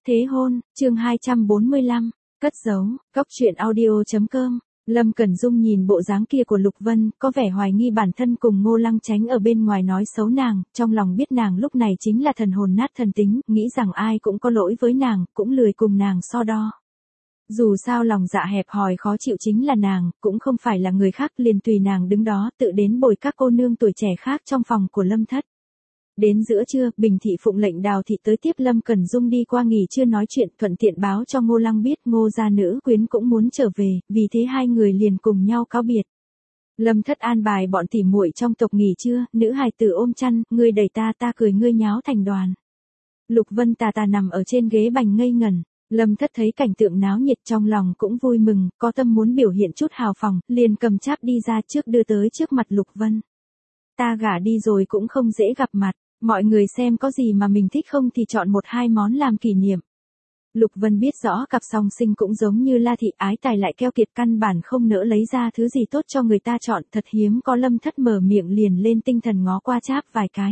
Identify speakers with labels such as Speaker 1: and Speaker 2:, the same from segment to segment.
Speaker 1: Thế hôn, chương 245, cất giấu, Cóc truyện audio.com. Lâm Cẩn Dung nhìn bộ dáng kia của Lục Vân, có vẻ hoài nghi bản thân cùng Ngô Lăng Chánh ở bên ngoài nói xấu nàng, trong lòng biết nàng lúc này chính là thần hồn nát thần tính, nghĩ rằng ai cũng có lỗi với nàng, cũng lười cùng nàng so đo. Dù sao lòng dạ hẹp hòi khó chịu chính là nàng, cũng không phải là người khác, liền tùy nàng đứng đó tự đến bồi các cô nương tuổi trẻ khác trong phòng của Lâm thất. Đến giữa trưa, Bình Thị phụng lệnh Đào Thị tới tiếp Lâm Cẩn Dung đi qua nghỉ trưa nói chuyện, thuận tiện báo cho Ngô Lăng biết Ngô gia nữ quyến cũng muốn trở về, vì thế hai người liền cùng nhau cáo biệt. Lâm thất an bài bọn tỉ muội trong tộc nghỉ trưa, nữ hài tử ôm chăn, ngươi đẩy ta, ta cười ngươi nháo thành đoàn. Lục Vân tà tà nằm ở trên ghế bành ngây ngẩn. Lâm thất thấy cảnh tượng náo nhiệt trong lòng cũng vui mừng, có tâm muốn biểu hiện chút hào phóng, liền cầm cháp đi ra trước đưa tới trước mặt Lục Vân. Ta gả đi rồi cũng không dễ gặp mặt, mọi người xem có gì mà mình thích không thì chọn một hai món làm kỷ niệm. Lục Vân biết rõ cặp song sinh cũng giống như La Thị, ái tài lại keo kiệt, căn bản không nỡ lấy ra thứ gì tốt cho người ta chọn, thật hiếm có Lâm thất mở miệng liền lên tinh thần ngó qua cháp vài cái.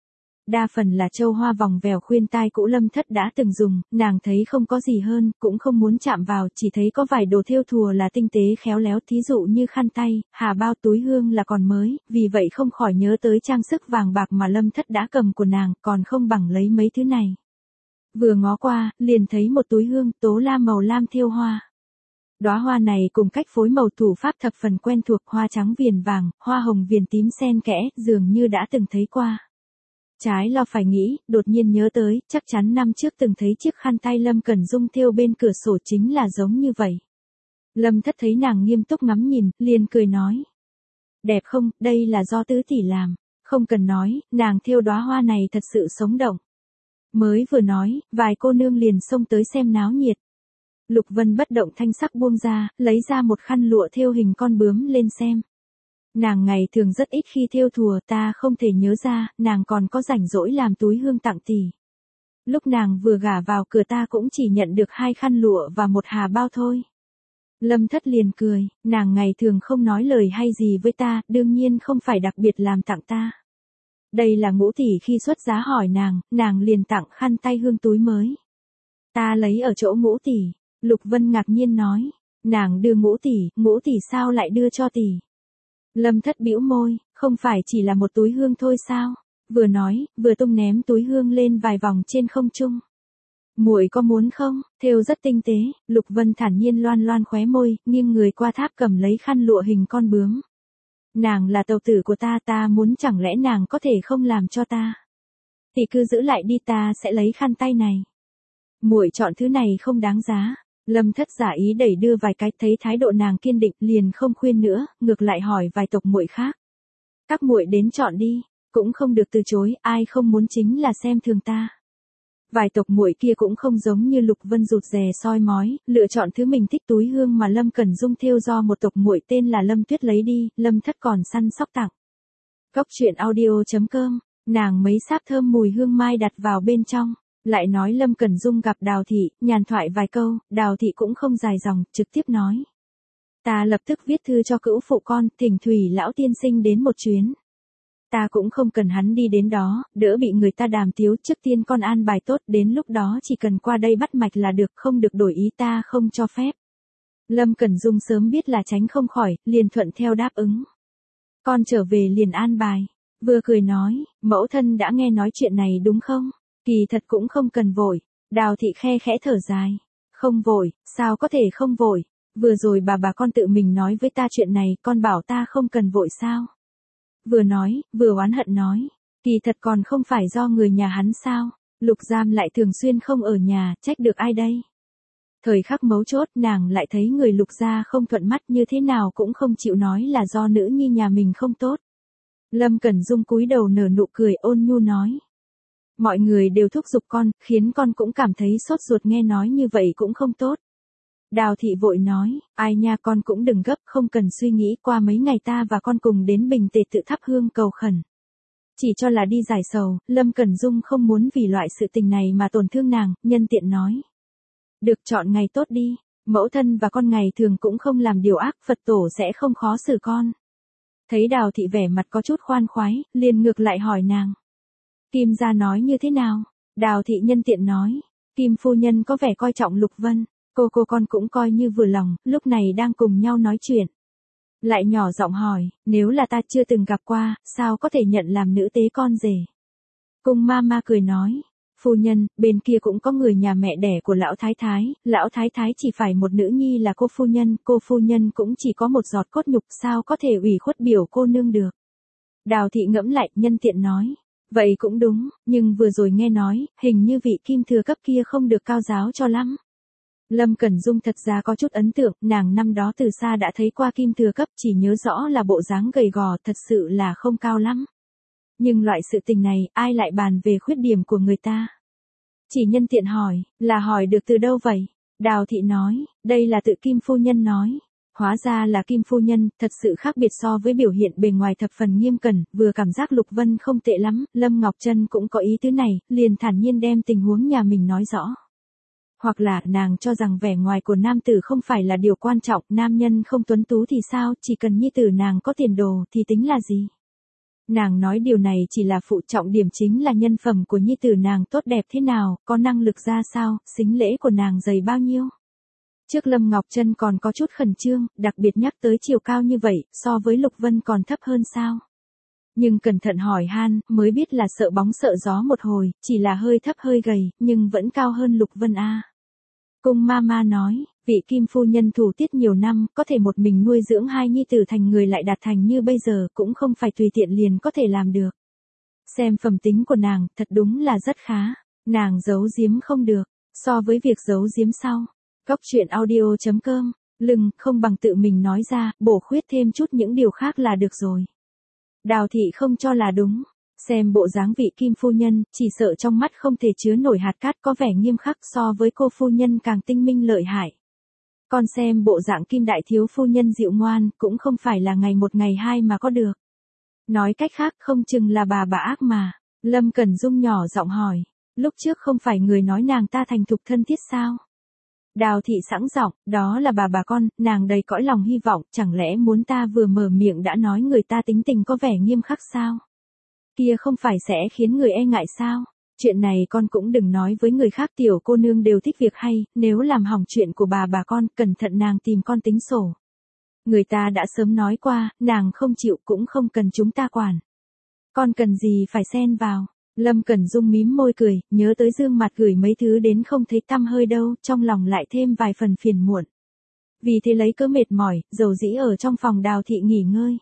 Speaker 1: Đa phần là châu hoa vòng vèo khuyên tai cũ Lâm thất đã từng dùng, nàng thấy không có gì hơn, cũng không muốn chạm vào, chỉ thấy có vài đồ thêu thùa là tinh tế khéo léo, thí dụ như khăn tay, hà bao, túi hương là còn mới, vì vậy không khỏi nhớ tới trang sức vàng bạc mà Lâm thất đã cầm của nàng, còn không bằng lấy mấy thứ này. Vừa ngó qua, liền thấy một túi hương tố lam màu lam thêu hoa. Đóa hoa này cùng cách phối màu thủ pháp thập phần quen thuộc, hoa trắng viền vàng, hoa hồng viền tím xen kẽ, dường như đã từng thấy qua. Trái lo phải nghĩ, đột nhiên nhớ tới, chắc chắn năm trước từng thấy chiếc khăn tay Lâm Cẩn Dung thêu bên cửa sổ chính là giống như vậy. Lâm thất thấy nàng nghiêm túc ngắm nhìn, liền cười nói. Đẹp không, đây là do tứ tỷ làm. Không cần nói, nàng thêu đóa hoa này thật sự sống động. Mới vừa nói, vài cô nương liền xông tới xem náo nhiệt. Lục Vân bất động thanh sắc buông ra, lấy ra một khăn lụa thêu hình con bướm lên xem. Nàng ngày thường rất ít khi thêu thùa, ta không thể nhớ ra, nàng còn có rảnh rỗi làm túi hương tặng tỷ. Lúc nàng vừa gả vào cửa ta cũng chỉ nhận được 2 khăn lụa và 1 hà bao thôi. Lâm thất liền cười, nàng ngày thường không nói lời hay gì với ta, đương nhiên không phải đặc biệt làm tặng ta. Đây là Ngũ tỷ khi xuất giá hỏi nàng liền tặng khăn tay hương túi mới. Ta lấy ở chỗ Ngũ tỷ. Lục Vân ngạc nhiên nói, nàng đưa Ngũ tỷ sao lại đưa cho tỷ? Lâm thất bĩu môi, không phải chỉ là một túi hương thôi sao? Vừa nói, vừa tung ném túi hương lên vài vòng trên không trung. Muội có muốn không? Thêu rất tinh tế. Lục Vân thản nhiên loan loan khóe môi, nghiêng người qua tháp cầm lấy khăn lụa hình con bướm. Nàng là tàu tử của ta muốn, chẳng lẽ nàng có thể không làm cho ta? Thì cứ giữ lại đi, ta sẽ lấy khăn tay này. Muội chọn thứ này không đáng giá. Lâm thất giả ý đẩy đưa vài cái, thấy thái độ nàng kiên định liền không khuyên nữa, ngược lại hỏi vài tộc muội khác. Các muội đến chọn đi, cũng không được từ chối, ai không muốn chính là xem thường ta. Vài tộc muội kia cũng không giống như Lục Vân rụt rè soi mói, lựa chọn thứ mình thích. Túi hương mà Lâm Cẩn Dung thêu do một tộc muội tên là Lâm Tuyết lấy đi, Lâm thất còn săn sóc tặng. Cóc truyện audio.com, nàng mấy sáp thơm mùi hương mai đặt vào bên trong. Lại nói Lâm Cẩn Dung gặp Đào Thị, nhàn thoại vài câu, Đào Thị cũng không dài dòng, trực tiếp nói. Ta lập tức viết thư cho cữu phụ con, thỉnh Thủy lão tiên sinh đến một chuyến. Ta cũng không cần hắn đi đến đó, đỡ bị người ta đàm tiếu, trước tiên con an bài tốt, đến lúc đó chỉ cần qua đây bắt mạch là được, không được đổi ý, ta không cho phép. Lâm Cẩn Dung sớm biết là tránh không khỏi, liền thuận theo đáp ứng. Con trở về liền an bài, vừa cười nói, mẫu thân đã nghe nói chuyện này đúng không? Kỳ thật cũng không cần vội. Đào Thị khe khẽ thở dài. Không vội, sao có thể không vội? Vừa rồi bà con tự mình nói với ta chuyện này, con bảo ta không cần vội sao? Vừa nói, vừa oán hận nói. Kỳ thật còn không phải do người nhà hắn sao? Lục Giam lại thường xuyên không ở nhà, trách được ai đây? Thời khắc mấu chốt nàng lại thấy người Lục gia không thuận mắt, như thế nào cũng không chịu nói là do nữ nhi nhà mình không tốt. Lâm Cẩn Dung cúi đầu nở nụ cười ôn nhu nói. Mọi người đều thúc giục con, khiến con cũng cảm thấy sốt ruột, nghe nói như vậy cũng không tốt. Đào Thị vội nói, ai nha, con cũng đừng gấp, không cần suy nghĩ, qua mấy ngày ta và con cùng đến Bình Tề tự thắp hương cầu khẩn. Chỉ cho là đi giải sầu, Lâm Cẩn Dung không muốn vì loại sự tình này mà tổn thương nàng, nhân tiện nói. Được, chọn ngày tốt đi, mẫu thân và con ngày thường cũng không làm điều ác, Phật tổ sẽ không khó xử con. Thấy Đào Thị vẻ mặt có chút khoan khoái, liền ngược lại hỏi nàng. Kim gia nói như thế nào? Đào Thị nhân tiện nói. Kim phu nhân có vẻ coi trọng Lục Vân, cô con cũng coi như vừa lòng, lúc này đang cùng nhau nói chuyện. Lại nhỏ giọng hỏi, nếu là ta chưa từng gặp qua, sao có thể nhận làm nữ tế con rể? Cung ma cười nói, phu nhân, bên kia cũng có người nhà mẹ đẻ của lão thái thái chỉ phải một nữ nhi là cô phu nhân cũng chỉ có một giọt cốt nhục, sao có thể ủy khuất biểu cô nương được. Đào thị ngẫm lại, nhân tiện nói, vậy cũng đúng, nhưng vừa rồi nghe nói, hình như vị Kim thừa cấp kia không được cao giáo cho lắm. Lâm Cẩn Dung thật ra có chút ấn tượng, nàng năm đó từ xa đã thấy qua Kim thừa cấp, chỉ nhớ rõ là bộ dáng gầy gò, thật sự là không cao lắm. Nhưng loại sự tình này, ai lại bàn về khuyết điểm của người ta? Chỉ nhân tiện hỏi, là hỏi được từ đâu vậy? Đào thị nói, đây là tự Kim phu nhân nói. Hóa ra là Kim phu nhân, thật sự khác biệt so với biểu hiện bề ngoài thập phần nghiêm cẩn, vừa cảm giác Lục Vân không tệ lắm, Lâm Ngọc Trân cũng có ý tứ này, liền thản nhiên đem tình huống nhà mình nói rõ. Hoặc là nàng cho rằng vẻ ngoài của nam tử không phải là điều quan trọng, nam nhân không tuấn tú thì sao, chỉ cần nhi tử nàng có tiền đồ thì tính là gì. Nàng nói điều này chỉ là phụ, trọng điểm chính là nhân phẩm của nhi tử nàng tốt đẹp thế nào, có năng lực ra sao, sính lễ của nàng dày bao nhiêu. Trước Lâm Ngọc Trân còn có chút khẩn trương, đặc biệt nhắc tới chiều cao như vậy, so với Lục Vân còn thấp hơn sao. Nhưng cẩn thận hỏi han, mới biết là sợ bóng sợ gió một hồi, chỉ là hơi thấp hơi gầy, nhưng vẫn cao hơn Lục Vân a. Cung ma nói, vị Kim phu nhân thủ tiết nhiều năm, có thể một mình nuôi dưỡng hai nhi tử thành người lại đạt thành như bây giờ, cũng không phải tùy tiện liền có thể làm được. Xem phẩm tính của nàng, thật đúng là rất khá, nàng giấu giếm không được, so với việc giấu giếm sau. Góc truyện audio.com, lưng không bằng tự mình nói ra, bổ khuyết thêm chút những điều khác là được rồi. Đào thị không cho là đúng, xem bộ dáng vị Kim phu nhân, chỉ sợ trong mắt không thể chứa nổi hạt cát, có vẻ nghiêm khắc, so với cô phu nhân càng tinh minh lợi hại. Còn xem bộ dạng Kim đại thiếu phu nhân dịu ngoan, cũng không phải là ngày một ngày hai mà có được. Nói cách khác, không chừng là bà ác mà. Lâm Cẩn Dung nhỏ giọng hỏi, lúc trước không phải người nói nàng ta thành thục thân thiết sao? Đào thị sẵn giọng, đó là bà con, nàng đầy cõi lòng hy vọng, chẳng lẽ muốn ta vừa mở miệng đã nói người ta tính tình có vẻ nghiêm khắc sao? Kia không phải sẽ khiến người e ngại sao? Chuyện này con cũng đừng nói với người khác, tiểu cô nương đều thích việc hay, nếu làm hỏng chuyện của bà con, cẩn thận nàng tìm con tính sổ. Người ta đã sớm nói qua, nàng không chịu cũng không cần chúng ta quản. Con cần gì phải xen vào? Lâm Cẩn Dung mím môi cười, nhớ tới Dương Mặt gửi mấy thứ đến không thấy tăm hơi đâu, trong lòng lại thêm vài phần phiền muộn. Vì thế lấy cớ mệt mỏi, dầu dĩ ở trong phòng Đào thị nghỉ ngơi.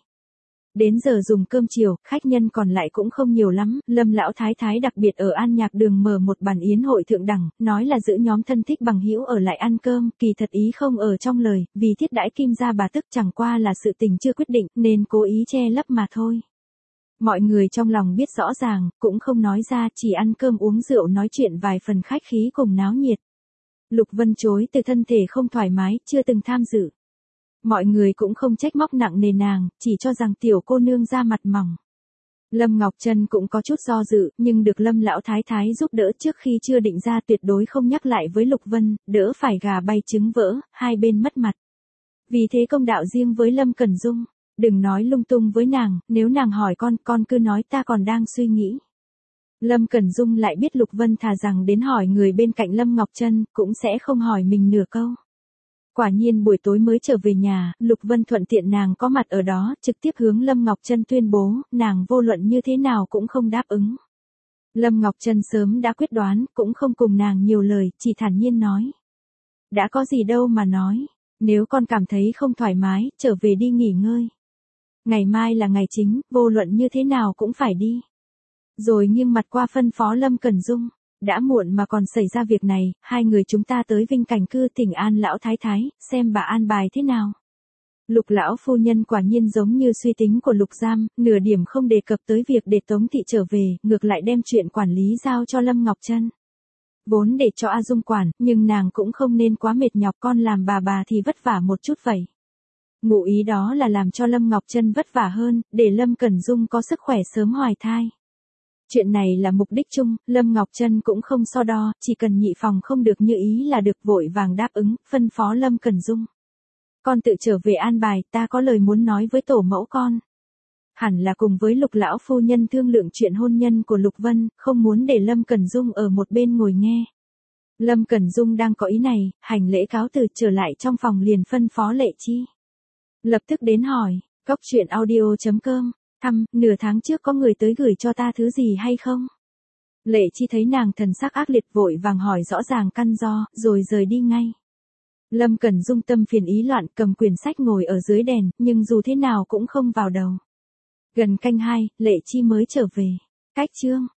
Speaker 1: Đến giờ dùng cơm chiều, khách nhân còn lại cũng không nhiều lắm, Lâm lão thái thái đặc biệt ở An Nhạc Đường mở một bàn yến hội thượng đẳng, nói là giữ nhóm thân thích bằng hữu ở lại ăn cơm, kỳ thật ý không ở trong lời, vì thiết đãi Kim gia bà tức chẳng qua là sự tình chưa quyết định, nên cố ý che lấp mà thôi. Mọi người trong lòng biết rõ ràng, cũng không nói ra, chỉ ăn cơm uống rượu nói chuyện vài phần khách khí cùng náo nhiệt. Lục Vân chối từ thân thể không thoải mái, chưa từng tham dự. Mọi người cũng không trách móc nặng nề nàng, chỉ cho rằng tiểu cô nương da mặt mỏng. Lâm Ngọc Trân cũng có chút do dự, nhưng được Lâm lão thái thái giúp đỡ trước khi chưa định ra, tuyệt đối không nhắc lại với Lục Vân, đỡ phải gà bay trứng vỡ, hai bên mất mặt. Vì thế công đạo riêng với Lâm Cẩn Dung, đừng nói lung tung với nàng, nếu nàng hỏi con cứ nói ta còn đang suy nghĩ. Lâm Cẩn Dung lại biết Lục Vân thà rằng đến hỏi người bên cạnh Lâm Ngọc Trân, cũng sẽ không hỏi mình nửa câu. Quả nhiên buổi tối mới trở về nhà, Lục Vân thuận tiện nàng có mặt ở đó, trực tiếp hướng Lâm Ngọc Trân tuyên bố, nàng vô luận như thế nào cũng không đáp ứng. Lâm Ngọc Trân sớm đã quyết đoán, cũng không cùng nàng nhiều lời, chỉ thản nhiên nói. Đã có gì đâu mà nói, nếu con cảm thấy không thoải mái, trở về đi nghỉ ngơi. Ngày mai là ngày chính, vô luận như thế nào cũng phải đi. Rồi nghiêng mặt qua phân phó Lâm Cẩn Dung. Đã muộn mà còn xảy ra việc này, hai người chúng ta tới Vinh Cảnh Cư thỉnh an lão thái thái, xem bà an bài thế nào. Lục lão phu nhân quả nhiên giống như suy tính của Lục Giam, nửa điểm không đề cập tới việc để Tống thị trở về, ngược lại đem chuyện quản lý giao cho Lâm Ngọc Trân. Vốn để cho A Dung quản, nhưng nàng cũng không nên quá mệt nhọc, con làm bà thì vất vả một chút vậy. Ngụ ý đó là làm cho Lâm Ngọc Trân vất vả hơn, để Lâm Cẩn Dung có sức khỏe sớm hoài thai. Chuyện này là mục đích chung, Lâm Ngọc Trân cũng không so đo, chỉ cần nhị phòng không được như ý là được, vội vàng đáp ứng, phân phó Lâm Cẩn Dung. Con tự trở về an bài, ta có lời muốn nói với tổ mẫu con. Hẳn là cùng với Lục lão phu nhân thương lượng chuyện hôn nhân của Lục Vân, không muốn để Lâm Cẩn Dung ở một bên ngồi nghe. Lâm Cẩn Dung đang có ý này, hành lễ cáo từ trở lại trong phòng liền phân phó Lệ Chi. Lập tức đến hỏi, cốc truyện audio.com, nửa tháng trước có người tới gửi cho ta thứ gì hay không? Lệ Chi thấy nàng thần sắc ác liệt vội vàng hỏi rõ ràng căn do, rồi rời đi ngay. Lâm Cẩn Dung tâm phiền ý loạn cầm quyển sách ngồi ở dưới đèn, nhưng dù thế nào cũng không vào đầu. Gần canh 2, Lệ Chi mới trở về. Cách chương